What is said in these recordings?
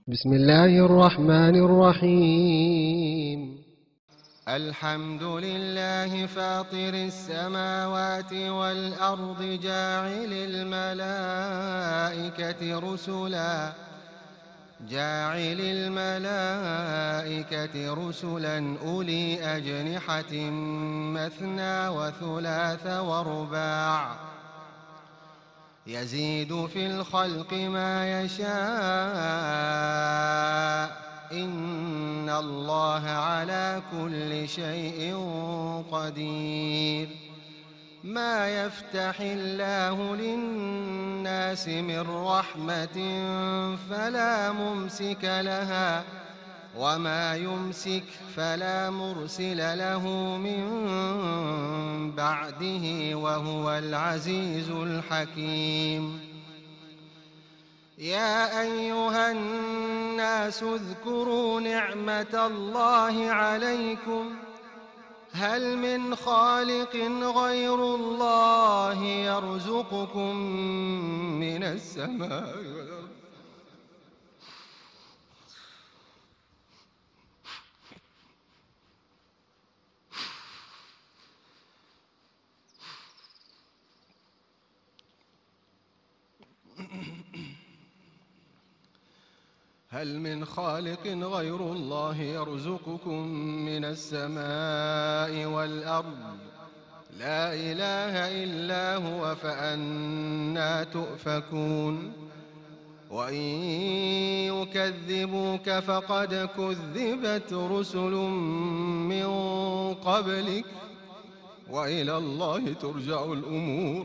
بسم الله الرحمن الرحيم. الحمد لله فاطر السماوات والأرض جاعل الملائكة رسلا أولي أجنحة مثنى وثلاث ورباع يزيد في الخلق ما يشاء إن الله على كل شيء قدير. ما يفتح الله للناس من رحمة فلا ممسك لها وما يمسك فلا مرسل له من بعده وهو العزيز الحكيم. يا أيها الناس اذكروا نعمة الله عليكم هل من خالق غير الله يرزقكم من السماء والأرض هل من خالق غير الله يرزقكم من السماء والأرض لا إله إلا هو فأنى تؤفكون. وإن يكذبوك فقد كذبت رسل من قبلك وإلى الله ترجع الأمور.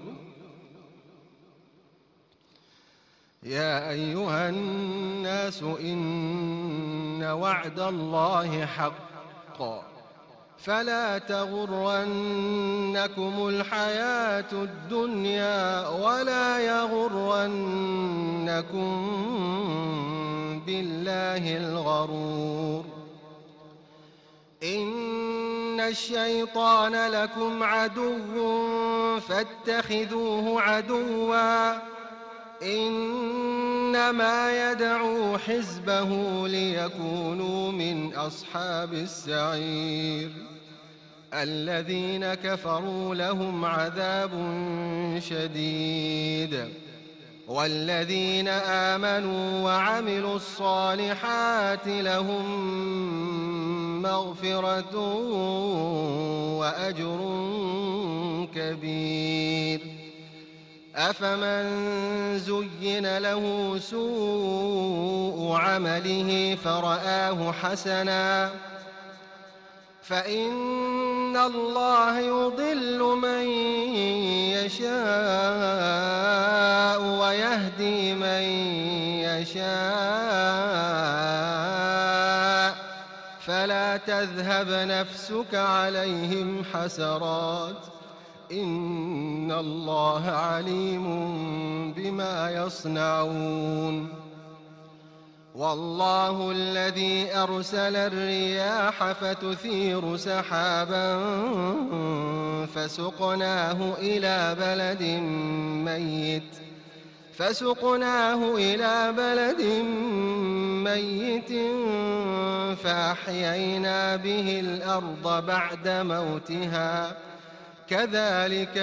يا أيها الناس إن وعد الله حق فلا تغرنكم الحياة الدنيا ولا يغرنكم بالله الغرور. إن الشيطان لكم عدو فاتخذوه عدوا إنما يدعو حزبه ليكونوا من أصحاب السعير. الذين كفروا لهم عذاب شديد والذين آمنوا وعملوا الصالحات لهم مغفرة وأجر كبير. أفمن زين له سوء عمله فرآه حسنا فإن الله يضل من يشاء ويهدي من يشاء فلا تذهب نفسك عليهم حسرات إن الله عليم بما يصنعون. والله الذي أرسل الرياح فتثير سحابا فسقناه إلى بلد ميت فأحيينا به الأرض بعد موتها كذلك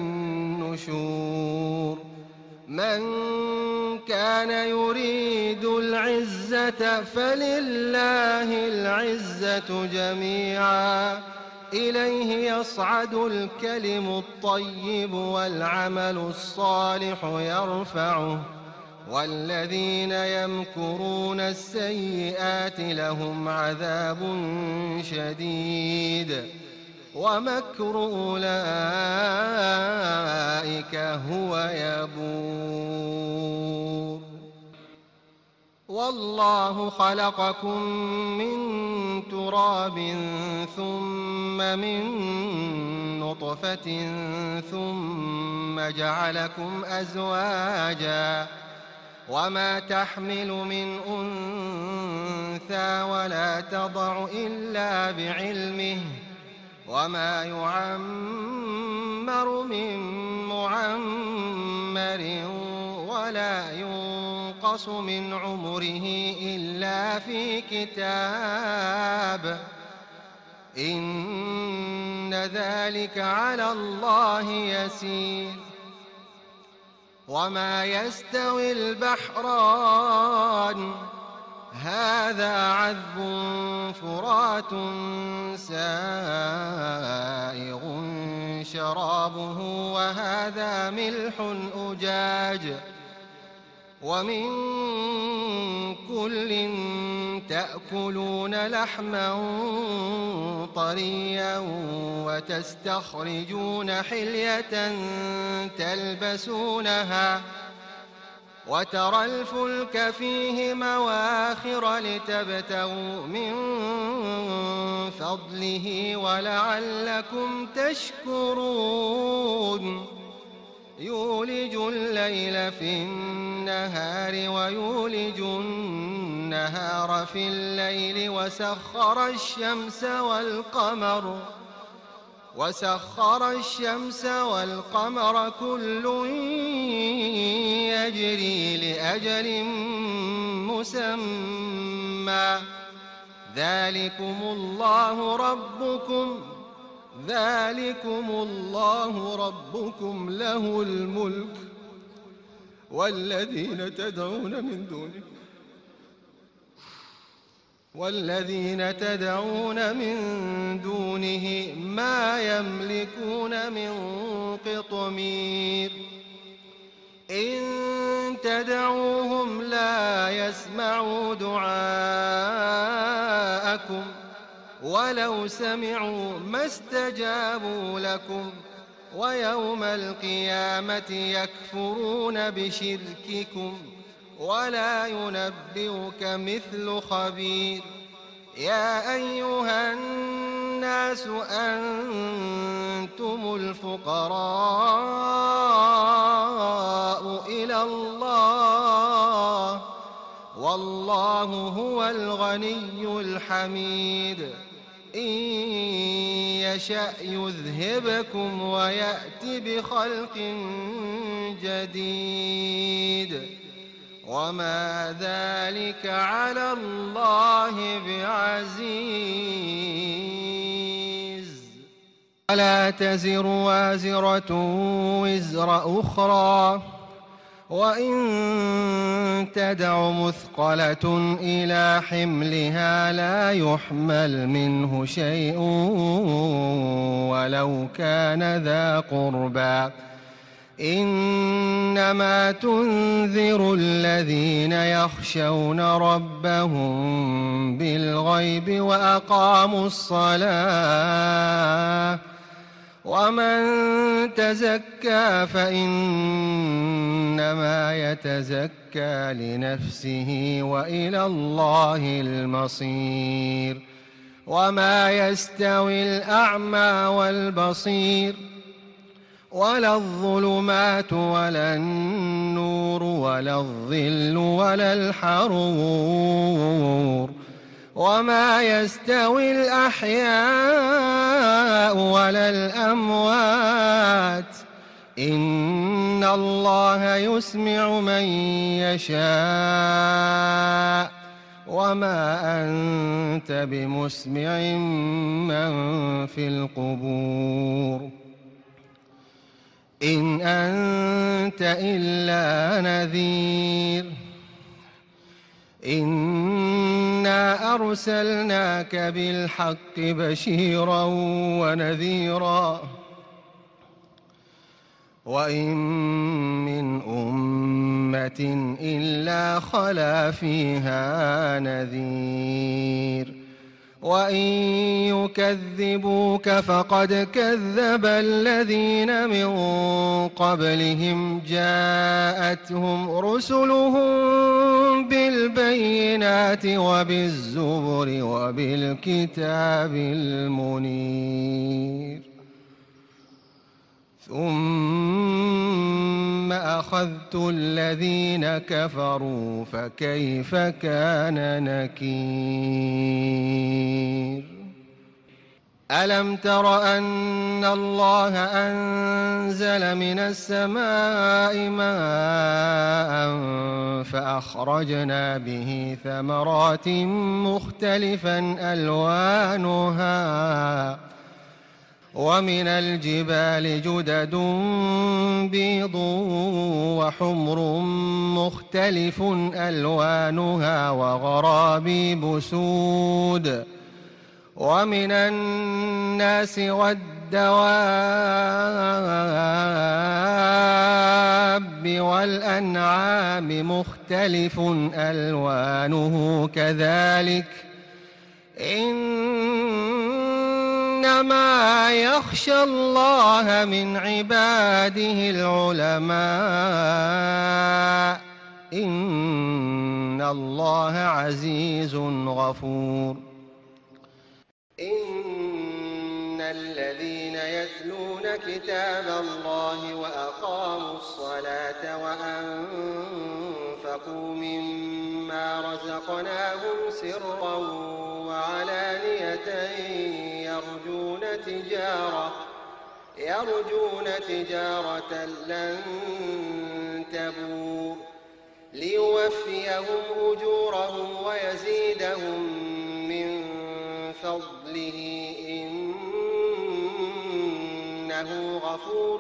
النشور. من كان يريد العزة فلله العزة جميعا إليه يصعد الكلم الطيب والعمل الصالح يرفعه والذين يمكرون السيئات لهم عذاب شديد ومكر أولئك هو يبور. والله خلقكم من تراب ثم من نطفة ثم جعلكم أزواجا وما تحمل من أنثى ولا تضع إلا بعلمه وما يعمر من معمر ولا ينقص ينقص من عمره إلا في كتاب إن ذلك على الله يسير وما يستوي البحران هذا عذب فرات سائغ شرابه وهذا ملح أجاج ومن كل تأكلون لحما طريا وتستخرجون حلية تلبسونها وترى الفلك فيه مواخر لتبتغوا من فضله ولعلكم تشكرون يولج الليل في النهار ويولج النهار في الليل وسخر الشمس والقمر كل يجري لأجل مسمى ذلكم الله ربكم له الملك والذين تدعون من دونه ما يملكون من قطمير إن تدعوهم لا يسمعوا دعاءكم ولو سمعوا ما استجابوا لكم ويوم القيامة يكفرون بشرككم ولا ينبئك مثل خبير يا أيها الناس أنتم الفقراء إلى الله والله هو الغني الحميد إن يشأ يذهبكم ويأت بخلق جديد وما ذلك على الله بعزيز ولا تزر وازرة وزر أخرى وإن تدع مثقلة إلى حملها لا يحمل منه شيء ولو كان ذا قربى إنما تنذر الذين يخشون ربهم بالغيب وأقاموا الصلاة ومن تزكى فإنما يتزكى لنفسه وإلى الله المصير وما يستوي الأعمى والبصير ولا الظلمات ولا النور ولا الظل ولا الحرور وما يستوي الأحياء ولا الأموات إن الله يسمع من يشاء وما أنت بمسمع من في القبور إن أنت إلا نذير إنا أرسلناك بالحق بشيرا ونذيرا وإن من أمة إلا خلا فيها نذير وإن يكذبوك فقد كذب الذين من قبلهم جاءتهم رسلهم بالبينات وبالزبر وبالكتاب المنير ثم أخذت الذين كفروا فكيف كان نكير ألم تر أن الله أنزل من السماء ماء فأخرجنا به ثمرات مختلفا ألوانها ومن الجبال جدد بيض وحمر مختلف ألوانها وغرابيب سود ومن الناس والدواب والأنعام مختلف ألوانه كذلك إنما يخشى الله من عباده العلماء إن الله عزيز غفور إن الذين يتلون كتاب الله وأقاموا الصلاة وأنفقوا مما رزقناهم سرا وعلانية يرجون تجارة لن تبور ليوفيهم أجورهم ويزيدهم من فضله إنه غفور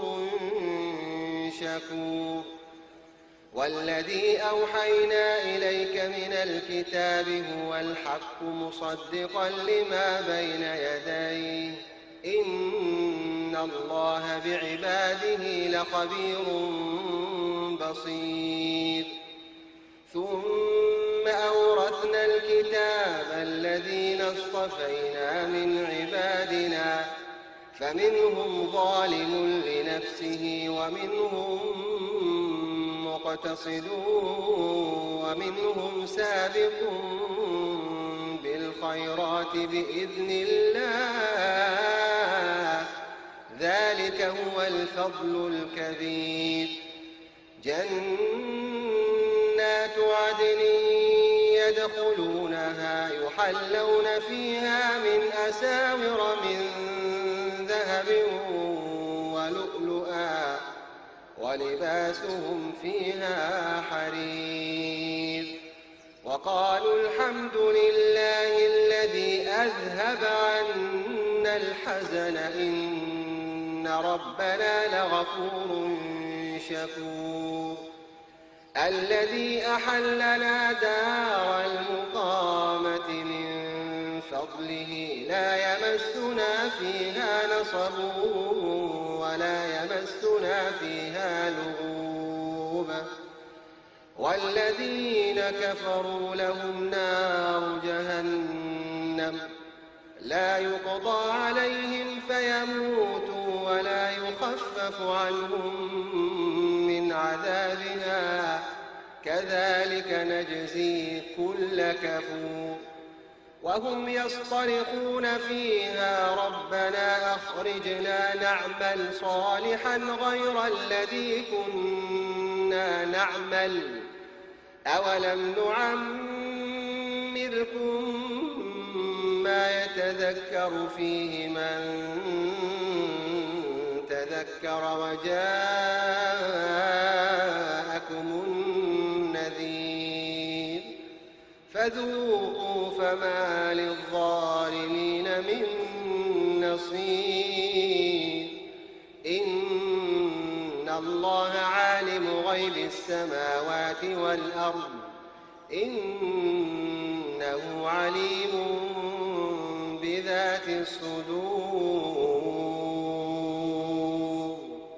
شكور والذي أوحينا إليك من الكتاب هو الحق مصدقا لما بين يديه إن الله بعباده لخبير بصير ثم أورثنا الكتاب الذين اصطفينا من عبادنا فمنهم ظالم لنفسه ومنهم مقتصد ومنهم سابق بالخيرات بإذن الله ذلك هو الفضل الكبير جنات عدن يدخلونها يحلون فيها من أساور من ذهب ولؤلؤا ولباسهم فيها حرير وقالوا الحمد لله الذي أذهب عنا الحزن إن ربنا لغفور شكور الذي أحلنا دار المقامة من فضله لا يمسنا فيها نصب ولا يمسنا فيها لغوب والذين كفروا لهم نار جهنم لا يقضى عليهم فيموتوا ولا يخفف عنهم من عذابها كذلك نجزي كل كفور وهم يصطرخون فيها ربنا أخرجنا نعمل صالحا غير الذي كنا نعمل أولم نعمركم ما يتذكر فيه من تذكر وجاءكم النذير فذوقوا فما للظالمين من نصير إن الله عالم غيب السماوات والأرض إنه عليم بذات الصدور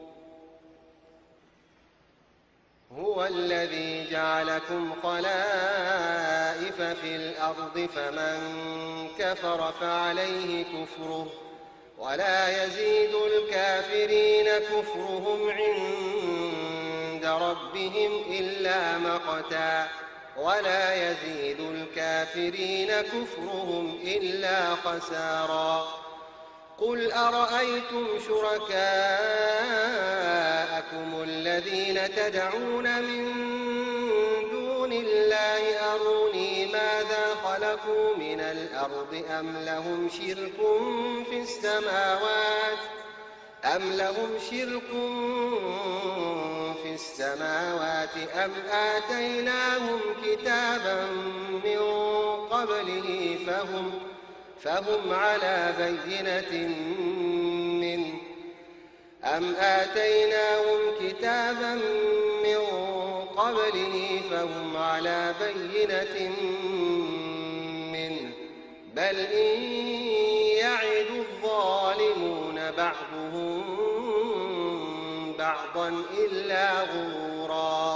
هو الذي جعلكم خلائف في الأرض فمن كفر فعليه كفره ولا يزيد الكافرين كفرهم عند ربهم إلا مقتا ولا يزيد الكافرين كفرهم إلا خسارا قل أرأيتم شركاءكم الذين تدعون من دون الله أروني ماذا خلقوا من الأرض أم لهم شرك في السماوات أم آتيناهم كتابا من قبله فهم على بينة منه بل إن يعد الظالمون بعضهم بعضا إلا غرورا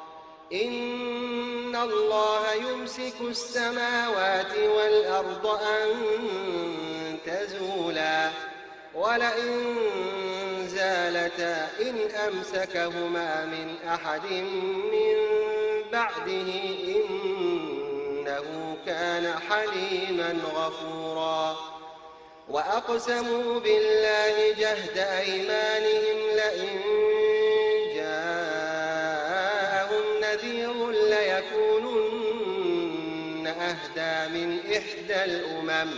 إن الله يمسك السماوات والأرض أن تزولا ولئن زالتا إن أمسكهما من أحد من بعده إنه كان حليما غفورا وأقسموا بالله جهد أيمانهم لئن جاءهم نذير ليكونن أهدى من إحدى الأمم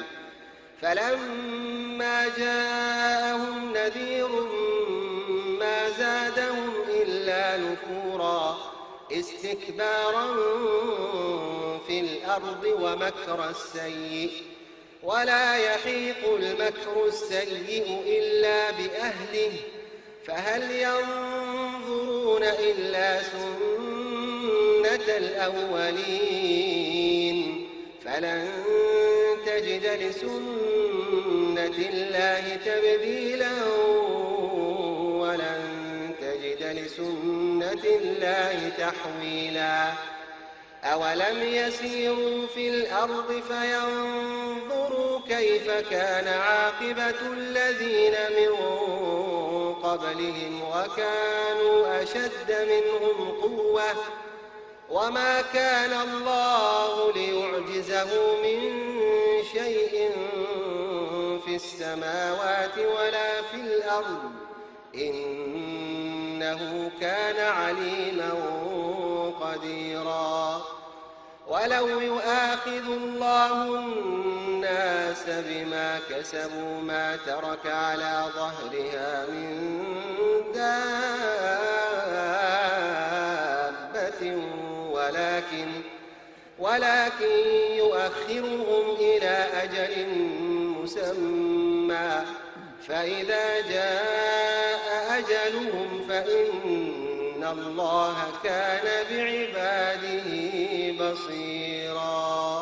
فلما جاءهم نذير ما زادهم إلا نفورا استكبارا في الأرض ومكر السيء ولا يحيق المكر السيء إلا بأهله فهل ينظرون إلا سنة الأولين فلن تجد لسنة الله تبديلا ولن تجد لسنة الله تحويلا أولم يسيروا في الأرض فينظروا كيف كان عاقبة الذين من قبلهم وكانوا أشد منهم قوة وما كان الله ليعجزه من شيء في السماوات ولا في الأرض إنه كان عليما قديرا ولو يؤاخذ الله الناس بما كسبوا ما ترك على ظهرها من دابة ولكن يؤخرهم إلى أجل مسمى فإذا جاء أجلهم فإن الله كان بعباده بصيرا